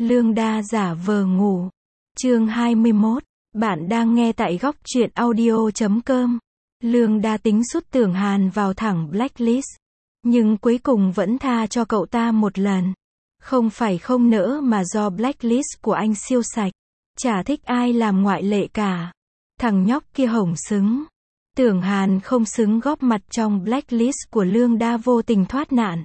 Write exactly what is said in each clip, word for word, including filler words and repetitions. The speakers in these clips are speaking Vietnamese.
Lương Đa giả vờ ngủ. Chương hai mươi mốt. Bạn đang nghe tại góc truyện audio chấm com. Lương Đa tính sút Tưởng Hàn vào thẳng blacklist. Nhưng cuối cùng vẫn tha cho cậu ta một lần. Không phải không nỡ mà do blacklist của anh siêu sạch. Chả thích ai làm ngoại lệ cả. Thằng nhóc kia hổng xứng. Tưởng Hàn không xứng góp mặt trong blacklist của Lương Đa vô tình thoát nạn.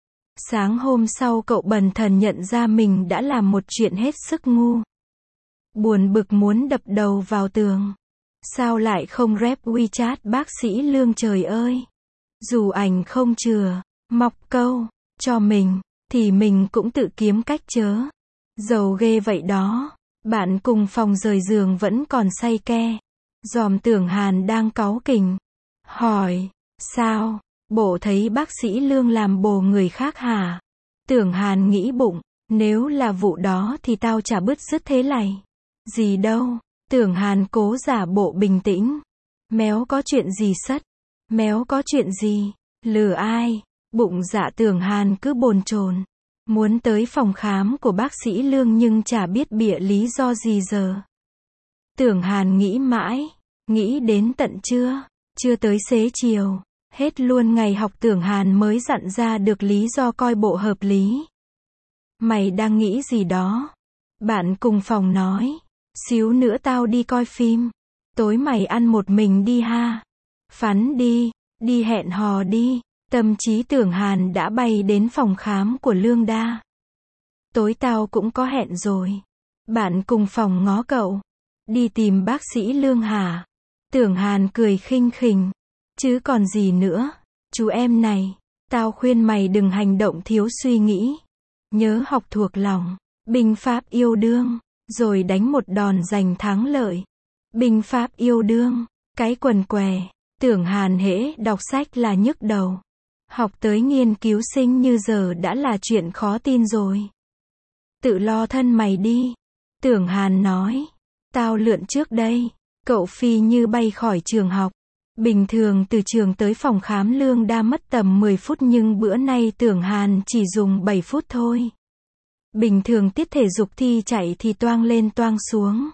Sáng hôm sau cậu bần thần nhận ra mình đã làm một chuyện hết sức ngu. Buồn bực muốn đập đầu vào tường. Sao lại không rep WeChat bác sĩ Lương trời ơi. Dù ảnh không chừa, mọc câu, cho mình, thì mình cũng tự kiếm cách chớ. Giàu ghê vậy đó. Bạn cùng phòng rời giường vẫn còn say ke. Dòm Tưởng Hàn đang cáu kỉnh. Hỏi, sao? Bộ thấy bác sĩ Lương làm bồ người khác hả? Tưởng Hàn nghĩ bụng, nếu là vụ đó thì tao chả bứt rứt thế này. Gì đâu. Tưởng Hàn cố giả bộ bình tĩnh. Méo có chuyện gì sất? Méo có chuyện gì? Lừa ai? Bụng dạ Tưởng Hàn cứ bồn chồn. Muốn tới phòng khám của bác sĩ Lương nhưng chả biết bịa lý do gì giờ. Tưởng Hàn nghĩ mãi. Nghĩ đến tận trưa. Chưa tới xế chiều. Hết luôn ngày học Tưởng Hàn mới dặn ra được lý do coi bộ hợp lý. Mày đang nghĩ gì đó? Bạn cùng phòng nói. Xíu nữa tao đi coi phim. Tối mày ăn một mình đi ha. Phắn đi. Đi hẹn hò đi. Tâm trí Tưởng Hàn đã bay đến phòng khám của Lương Đa. Tối tao cũng có hẹn rồi. Bạn cùng phòng ngó cậu. Đi tìm bác sĩ Lương hả? Tưởng Hàn cười khinh khỉnh. Chứ còn gì nữa. Chú em này. Tao khuyên mày đừng hành động thiếu suy nghĩ. Nhớ học thuộc lòng. Binh pháp yêu đương. Rồi đánh một đòn giành thắng lợi. Binh pháp yêu đương. Cái quần què. Tưởng Hàn hễ đọc sách là nhức đầu. Học tới nghiên cứu sinh như giờ đã là chuyện khó tin rồi. Tự lo thân mày đi. Tưởng Hàn nói. Tao lượn trước đây. Cậu phi như bay khỏi trường học. Bình thường từ trường tới phòng khám Lương Đa mất tầm mười phút nhưng bữa nay Tưởng Hàn chỉ dùng bảy phút thôi. Bình thường tiết thể dục thi chạy thì toang lên toang xuống.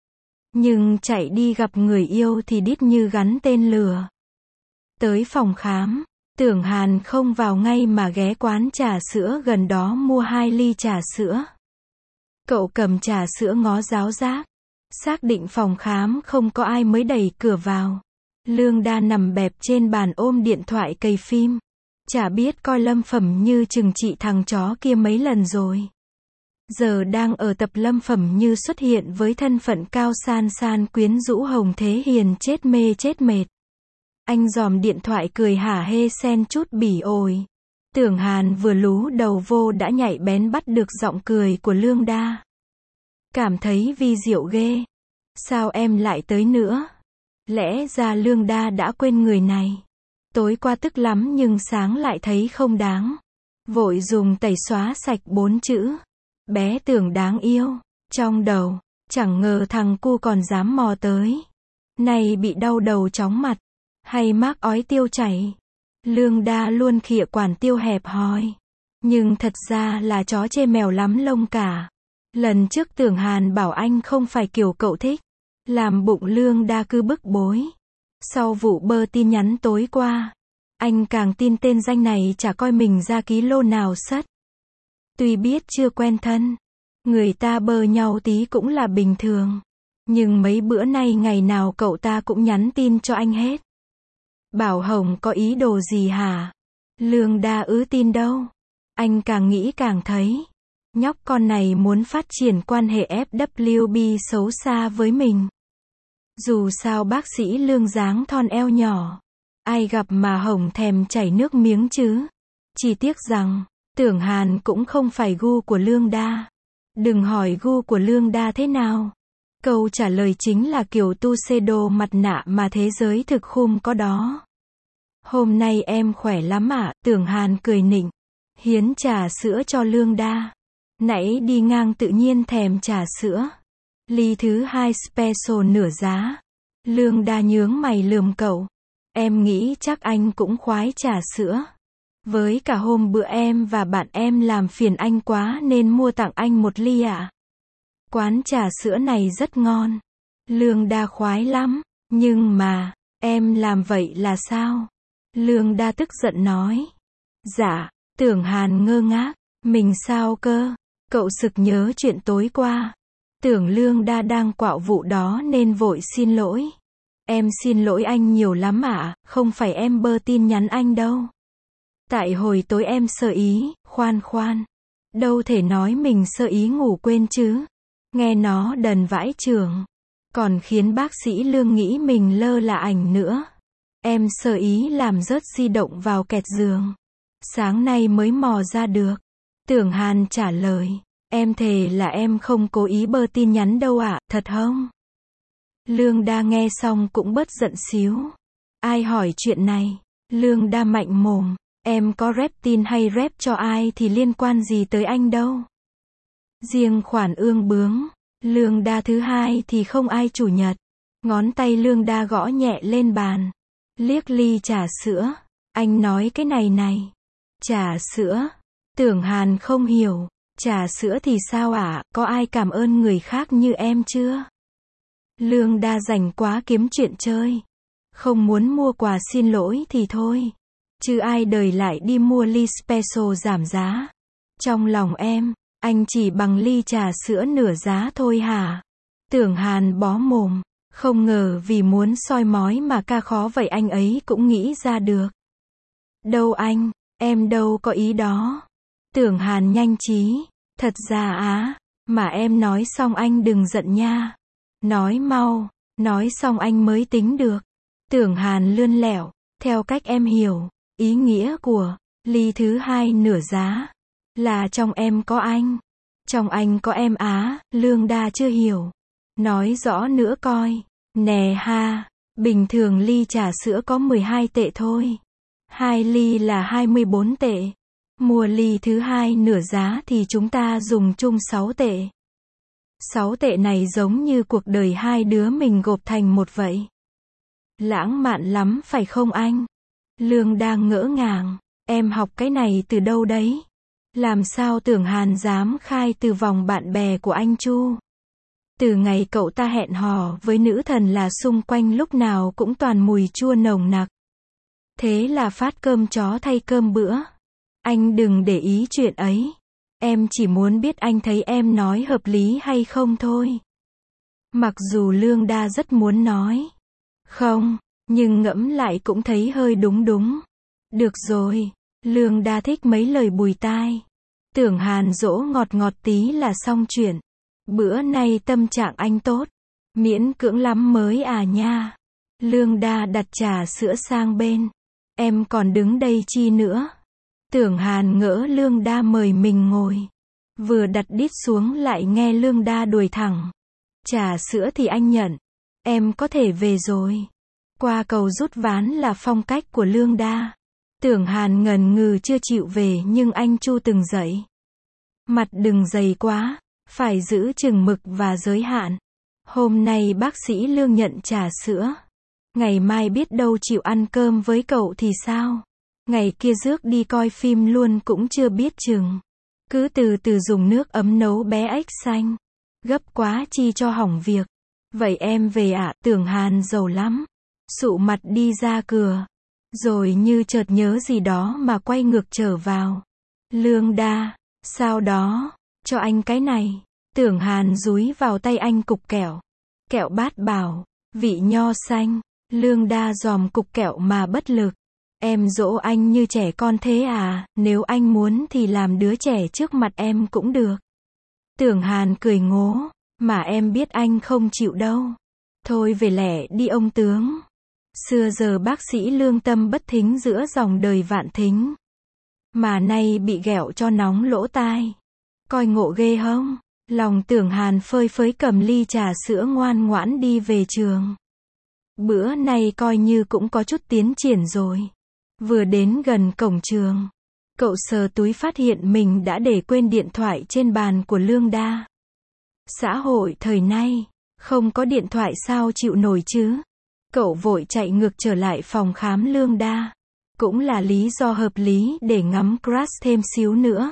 Nhưng chạy đi gặp người yêu thì đít như gắn tên lửa. Tới phòng khám, Tưởng Hàn không vào ngay mà ghé quán trà sữa gần đó mua hai ly trà sữa. Cậu cầm trà sữa ngó giáo giác. Xác định phòng khám không có ai mới đẩy cửa vào. Lương Đa nằm bẹp trên bàn ôm điện thoại cày phim. Chả biết coi Lâm Phẩm Như trừng trị thằng chó kia mấy lần rồi. Giờ đang ở tập Lâm Phẩm Như xuất hiện với thân phận cao san san quyến rũ Hồng Thế Hiền chết mê chết mệt. Anh dòm điện thoại cười hả hê xen chút bỉ ổi. Tưởng Hàn vừa lú đầu vô đã nhạy bén bắt được giọng cười của Lương Đa. Cảm thấy vi diệu ghê. Sao em lại tới nữa? Lẽ ra Lương Đa đã quên người này. Tối qua tức lắm nhưng sáng lại thấy không đáng. Vội dùng tẩy xóa sạch bốn chữ. Bé Tưởng đáng yêu. Trong đầu, chẳng ngờ thằng cu còn dám mò tới. Này bị đau đầu chóng mặt. Hay mác ói tiêu chảy. Lương Đa luôn khịa quản tiêu hẹp hòi. Nhưng thật ra là chó chê mèo lắm lông cả. Lần trước Tưởng Hàn bảo anh không phải kiểu cậu thích. Làm bụng Lương Đa cứ bức bối. Sau vụ bơ tin nhắn tối qua, anh càng tin tên danh này chả coi mình ra ký lô nào sất. Tuy biết chưa quen thân, người ta bơ nhau tí cũng là bình thường. Nhưng mấy bữa nay ngày nào cậu ta cũng nhắn tin cho anh hết. Bảo Hồng có ý đồ gì hả? Lương Đa ứ tin đâu. Anh càng nghĩ càng thấy. Nhóc con này muốn phát triển quan hệ ép vê bê xấu xa với mình. Dù sao bác sĩ Lương dáng thon eo nhỏ. Ai gặp mà Hồng thèm chảy nước miếng chứ. Chỉ tiếc rằng, Tưởng Hàn cũng không phải gu của Lương Đa. Đừng hỏi gu của Lương Đa thế nào. Câu trả lời chính là kiểu tu xê đồ mặt nạ mà thế giới thực khum có đó. Hôm nay em khỏe lắm ạ, Tưởng Hàn cười nịnh. Hiến trà sữa cho Lương Đa. Nãy đi ngang tự nhiên thèm trà sữa. Ly thứ hai special nửa giá. Lương Đa nhướng mày lườm cậu. Em nghĩ chắc anh cũng khoái trà sữa. Với cả hôm bữa em và bạn em làm phiền anh quá nên mua tặng anh một ly ạ. Quán trà sữa này rất ngon. Lương Đa khoái lắm. Nhưng mà, em làm vậy là sao? Lương Đa tức giận nói. Dạ, Tưởng Hàn ngơ ngác. Mình sao cơ? Cậu sực nhớ chuyện tối qua. Tưởng Lương Đa đang quạo vụ đó nên vội xin lỗi. Em xin lỗi anh nhiều lắm ạ, không phải em bơ tin nhắn anh đâu. Tại hồi tối em sơ ý, khoan khoan. Đâu thể nói mình sơ ý ngủ quên chứ. Nghe nó đần vãi chưởng. Còn khiến bác sĩ Lương nghĩ mình lơ là ảnh nữa. Em sơ ý làm rớt di động vào kẹt giường. Sáng nay mới mò ra được. Tưởng Hàn trả lời. Em thề là em không cố ý bơ tin nhắn đâu ạ, thật không? Lương Đa nghe xong cũng bớt giận xíu. Ai hỏi chuyện này? Lương Đa mạnh mồm. Em có rep tin hay rep cho ai thì liên quan gì tới anh đâu. Riêng khoản ương bướng, Lương Đa thứ hai thì không ai chủ nhật. Ngón tay Lương Đa gõ nhẹ lên bàn. Liếc ly trà sữa. Anh nói cái này này. Trà sữa. Tưởng Hàn không hiểu. Trà sữa thì sao ạ, có ai cảm ơn người khác như em chưa? Lương Đa rảnh quá kiếm chuyện chơi. Không muốn mua quà xin lỗi thì thôi. Chứ ai đời lại đi mua ly special giảm giá. Trong lòng em, anh chỉ bằng ly trà sữa nửa giá thôi hả? Tưởng Hàn bó mồm. Không ngờ vì muốn soi mói mà ca khó vậy anh ấy cũng nghĩ ra được. Đâu anh, em đâu có ý đó. Tưởng Hàn nhanh trí. Thật ra á, mà em nói xong anh đừng giận nha. Nói mau, nói xong anh mới tính được. Tưởng Hàn lươn lẹo, theo cách em hiểu, ý nghĩa của ly thứ hai nửa giá là trong em có anh, trong anh có em á. Lương Đa chưa hiểu. Nói rõ nữa coi. Nè ha, bình thường ly trà sữa có mười hai tệ thôi. Hai ly là hai mươi bốn tệ. Mua ly thứ hai nửa giá thì chúng ta dùng chung sáu tệ. sáu tệ này giống như cuộc đời hai đứa mình gộp thành một vậy. Lãng mạn lắm phải không anh? Lương đang ngỡ ngàng. Em học cái này từ đâu đấy? Làm sao Tưởng Hàn dám khai từ vòng bạn bè của anh Chu? Từ ngày cậu ta hẹn hò với nữ thần là xung quanh lúc nào cũng toàn mùi chua nồng nặc. Thế là phát cơm chó thay cơm bữa. Anh đừng để ý chuyện ấy. Em chỉ muốn biết anh thấy em nói hợp lý hay không thôi. Mặc dù Lương Đa rất muốn nói không, nhưng ngẫm lại cũng thấy hơi đúng đúng. Được rồi, Lương Đa thích mấy lời bùi tai. Tưởng Hàn dỗ ngọt ngọt tí là xong chuyện. Bữa nay tâm trạng anh tốt. Miễn cưỡng lắm mới à nha. Lương Đa đặt trà sữa sang bên. Em còn đứng đây chi nữa? Tưởng Hàn ngỡ Lương Đa mời mình ngồi. Vừa đặt đít xuống lại nghe Lương Đa đuổi thẳng. Trà sữa thì anh nhận. Em có thể về rồi. Qua cầu rút ván là phong cách của Lương Đa. Tưởng Hàn ngần ngừ chưa chịu về nhưng anh Chu từng dậy. Mặt đừng dày quá. Phải giữ chừng mực và giới hạn. Hôm nay bác sĩ Lương nhận trà sữa. Ngày mai biết đâu chịu ăn cơm với cậu thì sao? Ngày kia rước đi coi phim luôn cũng chưa biết chừng. Cứ từ từ dùng nước ấm nấu bé ếch xanh. Gấp quá chi cho hỏng việc. Vậy em về ạ. À? Tưởng Hàn giàu lắm. Sụ mặt đi ra cửa. Rồi như chợt nhớ gì đó mà quay ngược trở vào. Lương Đa, sao đó, cho anh cái này. Tưởng Hàn dúi vào tay anh cục kẹo. Kẹo bát bảo, vị nho xanh. Lương Đa dòm cục kẹo mà bất lực. Em dỗ anh như trẻ con thế à, nếu anh muốn thì làm đứa trẻ trước mặt em cũng được. Tưởng Hàn cười ngố, mà em biết anh không chịu đâu. Thôi về lẻ đi ông tướng. Xưa giờ bác sĩ Lương tâm bất thính giữa dòng đời vạn thính. Mà nay bị ghẹo cho nóng lỗ tai. Coi ngộ ghê hông? Lòng Tưởng Hàn phơi phới cầm ly trà sữa ngoan ngoãn đi về trường. Bữa nay coi như cũng có chút tiến triển rồi. Vừa đến gần cổng trường, cậu sờ túi phát hiện mình đã để quên điện thoại trên bàn của Lương Đa. Xã hội thời nay, không có điện thoại sao chịu nổi chứ? Cậu vội chạy ngược trở lại phòng khám Lương Đa. Cũng là lý do hợp lý để ngắm crush thêm xíu nữa.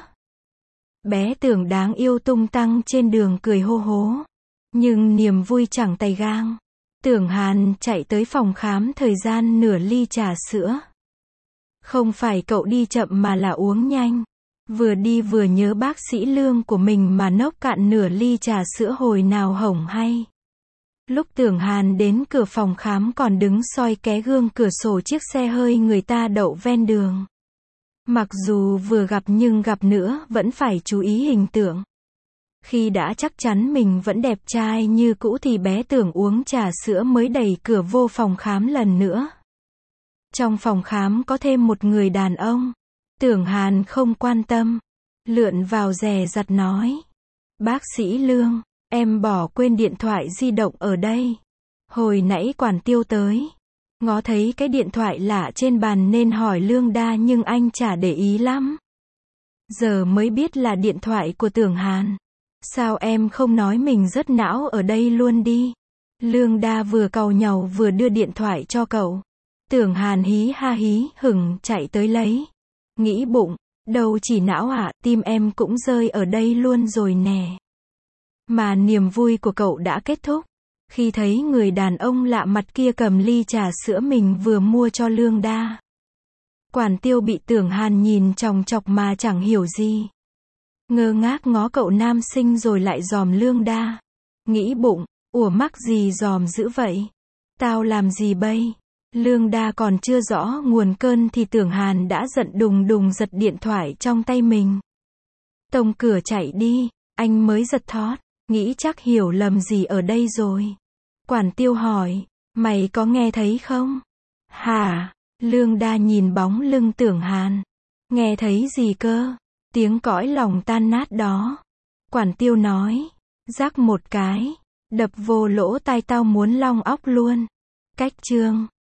Bé Tưởng đáng yêu tung tăng trên đường cười hô hố. Nhưng niềm vui chẳng tay gang. Tưởng Hàn chạy tới phòng khám thời gian nửa ly trà sữa. Không phải cậu đi chậm mà là uống nhanh. Vừa đi vừa nhớ bác sĩ Lương của mình mà nốc cạn nửa ly trà sữa hồi nào hổng hay. Lúc Tưởng Hàn đến cửa phòng khám còn đứng soi ké gương cửa sổ chiếc xe hơi người ta đậu ven đường. Mặc dù vừa gặp nhưng gặp nữa vẫn phải chú ý hình tượng. Khi đã chắc chắn mình vẫn đẹp trai như cũ thì bé Tưởng uống trà sữa mới đẩy cửa vô phòng khám lần nữa. Trong phòng khám có thêm một người đàn ông. Tưởng Hàn không quan tâm. Lượn vào dè dặt nói. Bác sĩ Lương, em bỏ quên điện thoại di động ở đây. Hồi nãy quản tiêu tới. Ngó thấy cái điện thoại lạ trên bàn nên hỏi Lương Đa nhưng anh chả để ý lắm. Giờ mới biết là điện thoại của Tưởng Hàn. Sao em không nói mình rất não ở đây luôn đi. Lương Đa vừa càu nhàu vừa đưa điện thoại cho cậu. Tưởng Hàn hí ha hí hửng chạy tới lấy. Nghĩ bụng, đâu chỉ não ạ, tim em cũng rơi ở đây luôn rồi nè. Mà niềm vui của cậu đã kết thúc. Khi thấy người đàn ông lạ mặt kia cầm ly trà sữa mình vừa mua cho Lương Đa. Quản tiêu bị Tưởng Hàn nhìn chòng chọc mà chẳng hiểu gì. Ngơ ngác ngó cậu nam sinh rồi lại dòm Lương Đa. Nghĩ bụng, ủa mắc gì dòm dữ vậy? Tao làm gì bây? Lương Đa còn chưa rõ nguồn cơn thì Tưởng Hàn đã giận đùng đùng giật điện thoại trong tay mình. Tông cửa chạy đi, anh mới giật thót, nghĩ chắc hiểu lầm gì ở đây rồi. Quản tiêu hỏi, mày có nghe thấy không? Hả? Lương Đa nhìn bóng lưng Tưởng Hàn. Nghe thấy gì cơ? Tiếng cõi lòng tan nát đó. Quản tiêu nói, rắc một cái, đập vô lỗ tai tao muốn long óc luôn. Cách chương